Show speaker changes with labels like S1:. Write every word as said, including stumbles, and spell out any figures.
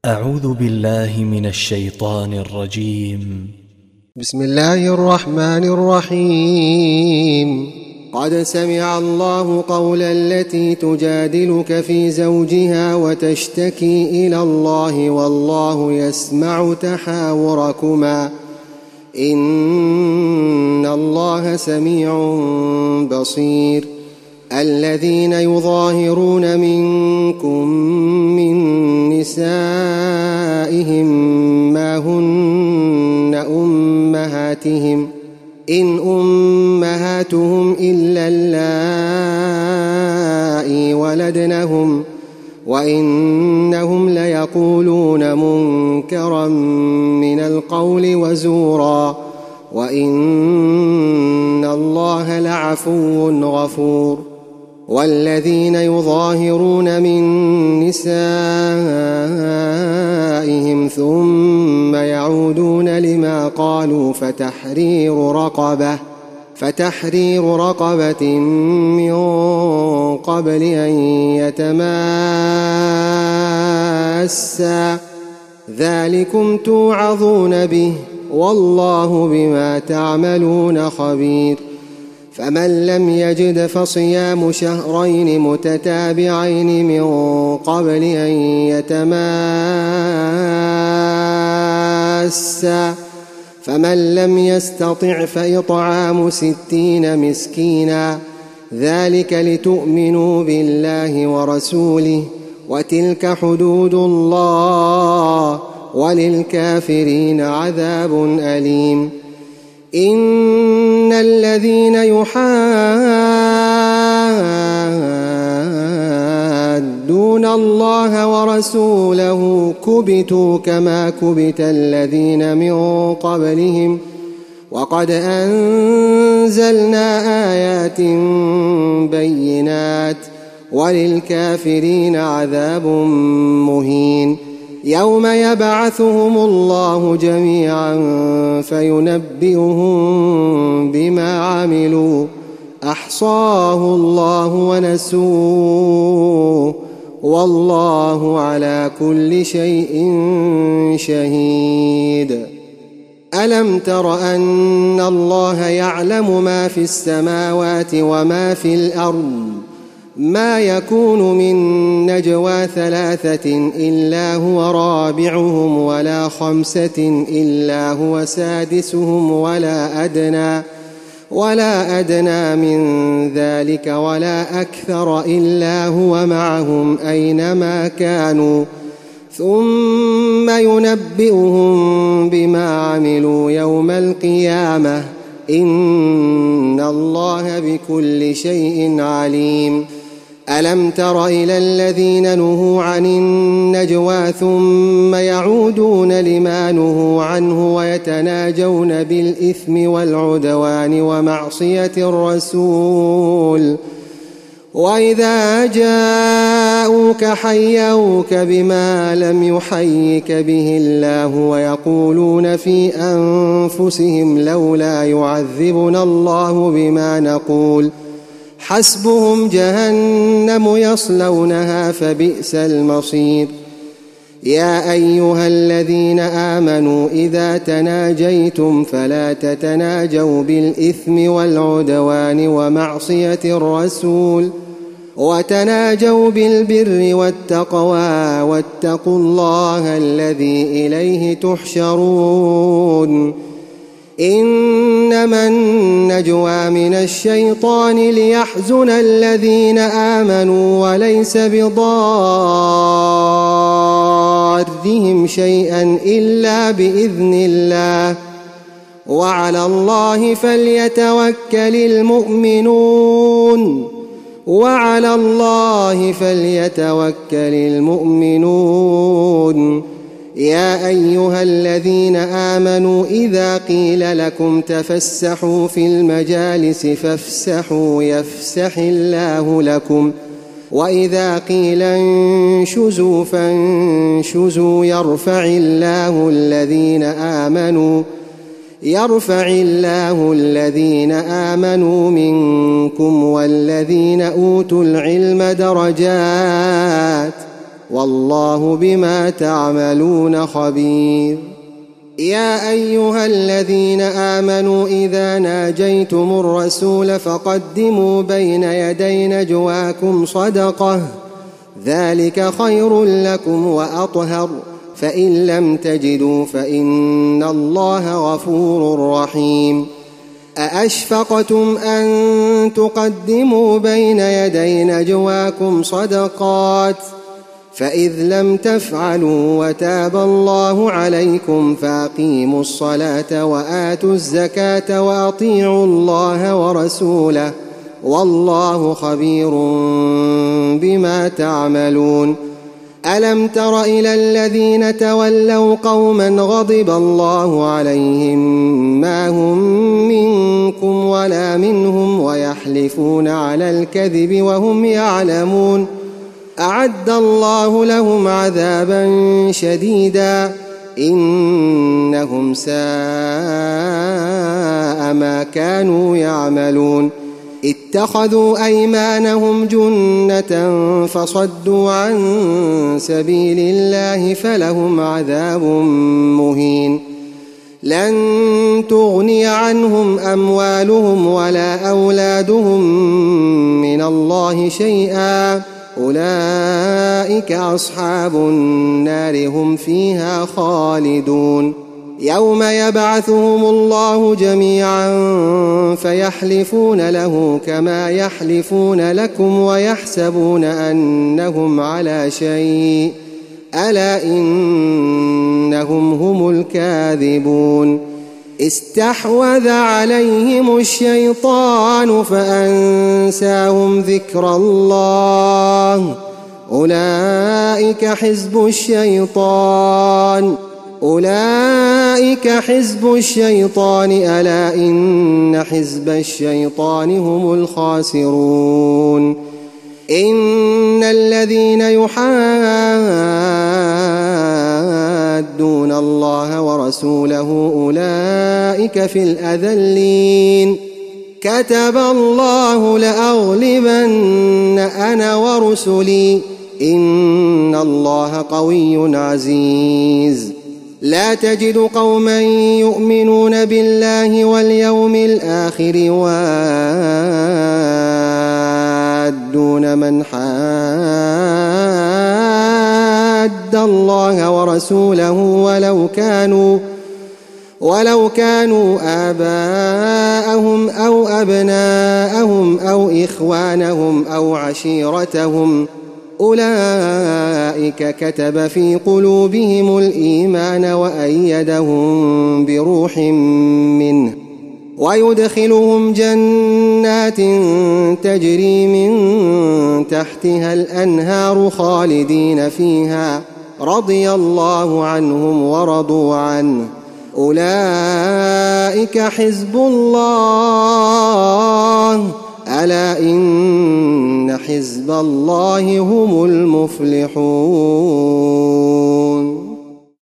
S1: أعوذ بالله من الشيطان الرجيم.
S2: بسم الله الرحمن الرحيم. قد سمع الله قول التي تجادلك في زوجها وتشتكي إلى الله والله يسمع تحاوركما إن الله سميع بصير. الذين يظاهرون منكم من نسائهم ما هن أمهاتهم إن أمهاتهم إلا اللائي ولدنهم وإنهم ليقولون منكرا من القول وزورا وإن الله لعفو غفور. والذين يظاهرون من نسائهم ثم يعودون لما قالوا فتحرير رقبة فتحرير رقبة من قبل أن يتماسا ذلكم توعظون به والله بما تعملون خبير. فمن لم يجد فصيام شهرين متتابعين من قبل أن يتماسا فمن لم يستطع فإطعام ستين مسكينا ذلك لتؤمنوا بالله ورسوله وتلك حدود الله وللكافرين عذاب أليم. إن الذين يحادون الله ورسوله كبتوا كما كبت الذين من قبلهم وقد أنزلنا آيات بينات وللكافرين عذاب مهين. يوم يبعثهم الله جميعا فينبئهم بما عملوا أحصاه الله ونسوه والله على كل شيء شهيد. ألم تر أن الله يعلم ما في السماوات وما في الأرض ما يكون من نجوى ثلاثة إلا هو رابعهم ولا خمسة إلا هو سادسهم ولا أدنى ولا أدنى من ذلك ولا أكثر إلا هو معهم أينما كانوا ثم ينبئهم بما عملوا يوم القيامة إن الله بكل شيء عليم. ألم تر إلى الذين نهوا عن النجوى ثم يعودون لما نهوا عنه ويتناجون بالإثم والعدوان ومعصية الرسول وإذا جاءوك حيوك بما لم يحيك به الله ويقولون في أنفسهم لولا يعذبنا الله بما نقول حسبهم جهنم يصلونها فبئس المصير. يا أيها الذين آمنوا إذا تناجيتم فلا تتناجوا بالإثم والعدوان ومعصية الرسول وتناجوا بالبر والتقوى واتقوا الله الذي إليه تحشرون. إنما النجوى من الشيطان ليحزن الذين آمنوا وليس بضارهم شيئا إلا بإذن الله وعلى الله فليتوكل المؤمنون وعلى الله فليتوكل المؤمنون. يا أيها الذين آمنوا إذا قيل لكم تفسحوا في المجالس فافسحوا يفسح الله لكم وإذا قيل انشزوا فانشزوا يرفع الله الذين آمنوا يرفع الله الذين آمنوا منكم والذين أوتوا العلم درجات والله بما تعملون خبير. يا أيها الذين آمنوا إذا ناجيتم الرسول فقدموا بين يدي نجواكم صدقة، ذلك خير لكم وأطهر، فإن لم تجدوا فإن الله غفور رحيم. أأشفقتم أن تقدموا بين يدي نجواكم صدقات، فإذ لم تفعلوا وتاب الله عليكم فأقيموا الصلاة وآتوا الزكاة وأطيعوا الله ورسوله، والله خبير بما تعملون. ألم تر إلى الذين تولوا قوما غضب الله عليهم ما هم منكم ولا منهم ويحلفون على الكذب وهم يعلمون، أعد الله لهم عذابا شديدا إنهم ساء ما كانوا يعملون. اتخذوا أيمانهم جنة فصدوا عن سبيل الله فلهم عذاب مهين. لن تغني عنهم أموالهم ولا أولادهم من الله شيئا، أولئك أصحاب النار هم فيها خالدون. يوم يبعثهم الله جميعا فيحلفون له كما يحلفون لكم ويحسبون أنهم على شيء، ألا إنهم هم الكاذبون. استحوذ عليهم الشيطان فأنساهم ذكر الله، أولئك حزب الشيطان أولئك حزب الشيطان ألا إن حزب الشيطان هم الخاسرون. إن الذين يحادون الله ورسوله أولئك في الأذلين. كتب الله لأغلبن أنا ورسلي إن الله قوي عزيز. لا تجد قوما يؤمنون بالله واليوم الآخر يوادون من حاد الله ورسوله ولو كانوا ولو كانوا آباءهم أو أبناءهم أو إخوانهم أو عشيرتهم، أولئك كتب في قلوبهم الإيمان وأيدهم بروح منه، ويدخلهم جنات تجري من تحتها الأنهار خالدين فيها، رضي الله عنهم ورضوا عنه، أولئك حزب الله، ألا إن حزب الله هم المفلحون.